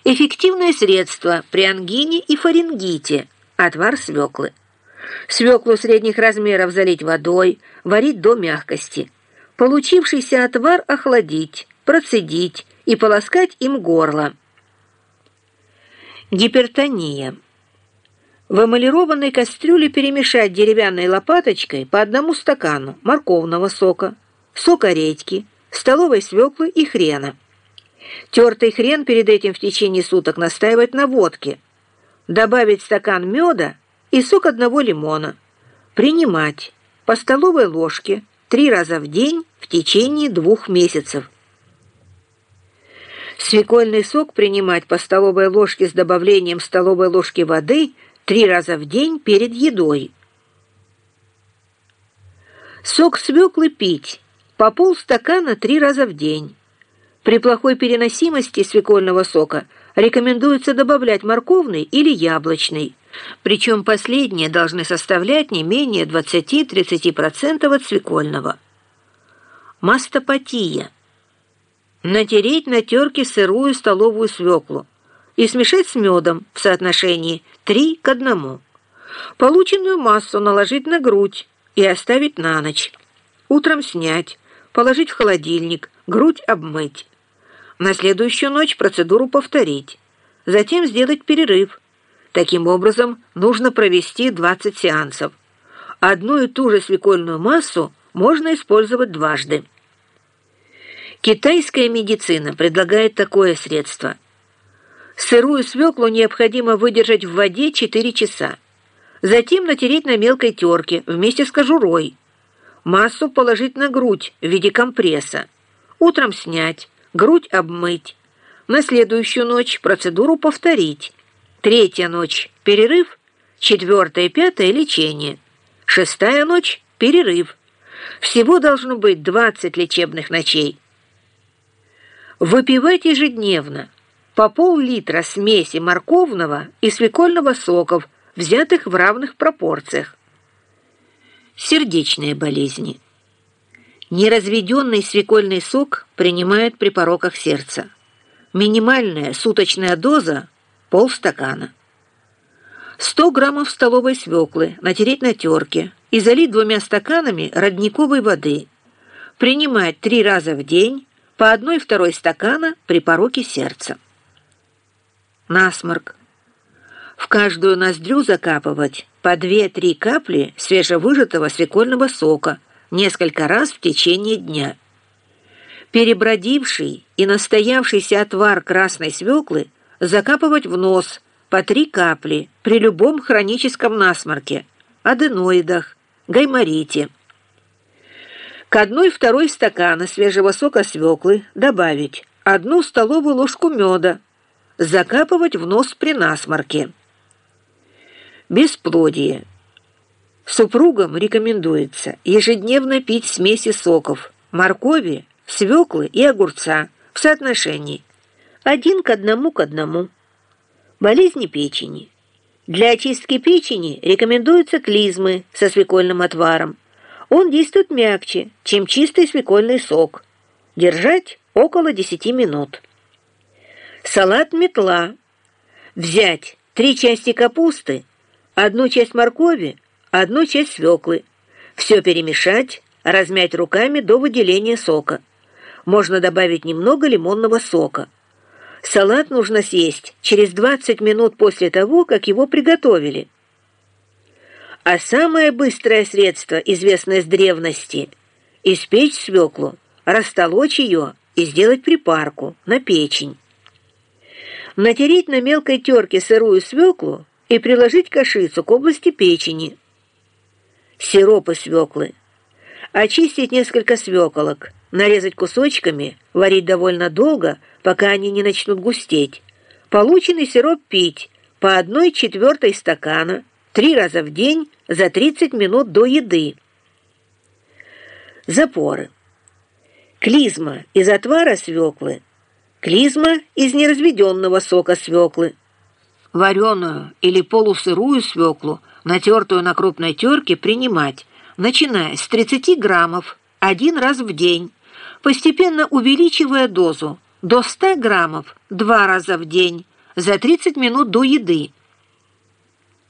Эффективное средство при ангине и фарингите – отвар свеклы. Свеклу средних размеров залить водой, варить до мягкости. Получившийся отвар охладить, процедить и полоскать им горло. Гипертония. В эмалированной кастрюле перемешать деревянной лопаточкой по 1 стакану морковного сока, сока редьки, столовой свеклы и хрена. Тертый хрен перед этим в течение суток настаивать на водке. Добавить стакан меда и сок 1 лимона. Принимать по столовой ложке 3 раза в день в течение 2 месяцев. Свекольный сок принимать по столовой ложке с добавлением столовой ложки воды 3 раза в день перед едой. Сок свеклы пить по полстакана 3 раза в день. При плохой переносимости свекольного сока рекомендуется добавлять морковный или яблочный, причем последние должны составлять не менее 20-30% от свекольного. Мастопатия. Натереть на терке сырую столовую свеклу и смешать с медом в соотношении 3 к 1. Полученную массу наложить на грудь и оставить на ночь. Утром снять, положить в холодильник, грудь обмыть. На следующую ночь процедуру повторить. Затем сделать перерыв. Таким образом, нужно провести 20 сеансов. Одну и ту же свекольную массу можно использовать дважды. Китайская медицина предлагает такое средство. Сырую свеклу необходимо выдержать в воде 4 часа. Затем натереть на мелкой терке вместе с кожурой. Массу положить на грудь в виде компресса. Утром снять, грудь обмыть. На следующую ночь процедуру повторить. 3-я ночь – перерыв, 4-я и 5-я – лечение. 6-я ночь – перерыв. Всего должно быть 20 лечебных ночей. Выпивать ежедневно по пол-литра смеси морковного и свекольного соков, взятых в равных пропорциях. Сердечные болезни. Неразведенный свекольный сок принимают при пороках сердца. Минимальная суточная доза – полстакана. 100 граммов столовой свеклы натереть на терке и залить 2 стаканами родниковой воды. Принимать 3 раза в день по 1,2 стакана при пороке сердца. Насморк. В каждую ноздрю закапывать по 2-3 капли свежевыжатого свекольного сока несколько раз в течение дня. Перебродивший и настоявшийся отвар красной свеклы закапывать в нос по 3 капли при любом хроническом насморке, аденоидах, гайморите. К 1,2 стакана свежего сока свеклы добавить 1 столовую ложку меда, закапывать в нос при насморке. Бесплодие. Супругам рекомендуется ежедневно пить смеси соков моркови, свеклы и огурца в соотношении 1 к 1 к 1. Болезни печени. Для очистки печени рекомендуются клизмы со свекольным отваром. Он действует мягче, чем чистый свекольный сок. Держать около 10 минут. Салат метла. Взять 3 части капусты, 1 часть моркови, 1 часть свеклы. Все перемешать, размять руками до выделения сока. Можно добавить немного лимонного сока. Салат нужно съесть через 20 минут после того, как его приготовили. А самое быстрое средство, известное с древности – испечь свеклу, растолочь ее и сделать припарку на печень. Натереть на мелкой терке сырую свеклу и приложить кашицу к области печени. Сиропы свеклы. Очистить несколько свеколок, нарезать кусочками, варить довольно долго, пока они не начнут густеть. Полученный сироп пить по 1,4 стакана 3 раза в день за 30 минут до еды. Запоры. Клизма из отвара свеклы. Клизма из неразведенного сока свеклы. Вареную или полусырую свеклу, натертую на крупной терке, принимать, начиная с 30 граммов 1 раз в день, постепенно увеличивая дозу до 100 граммов 2 раза в день, за 30 минут до еды.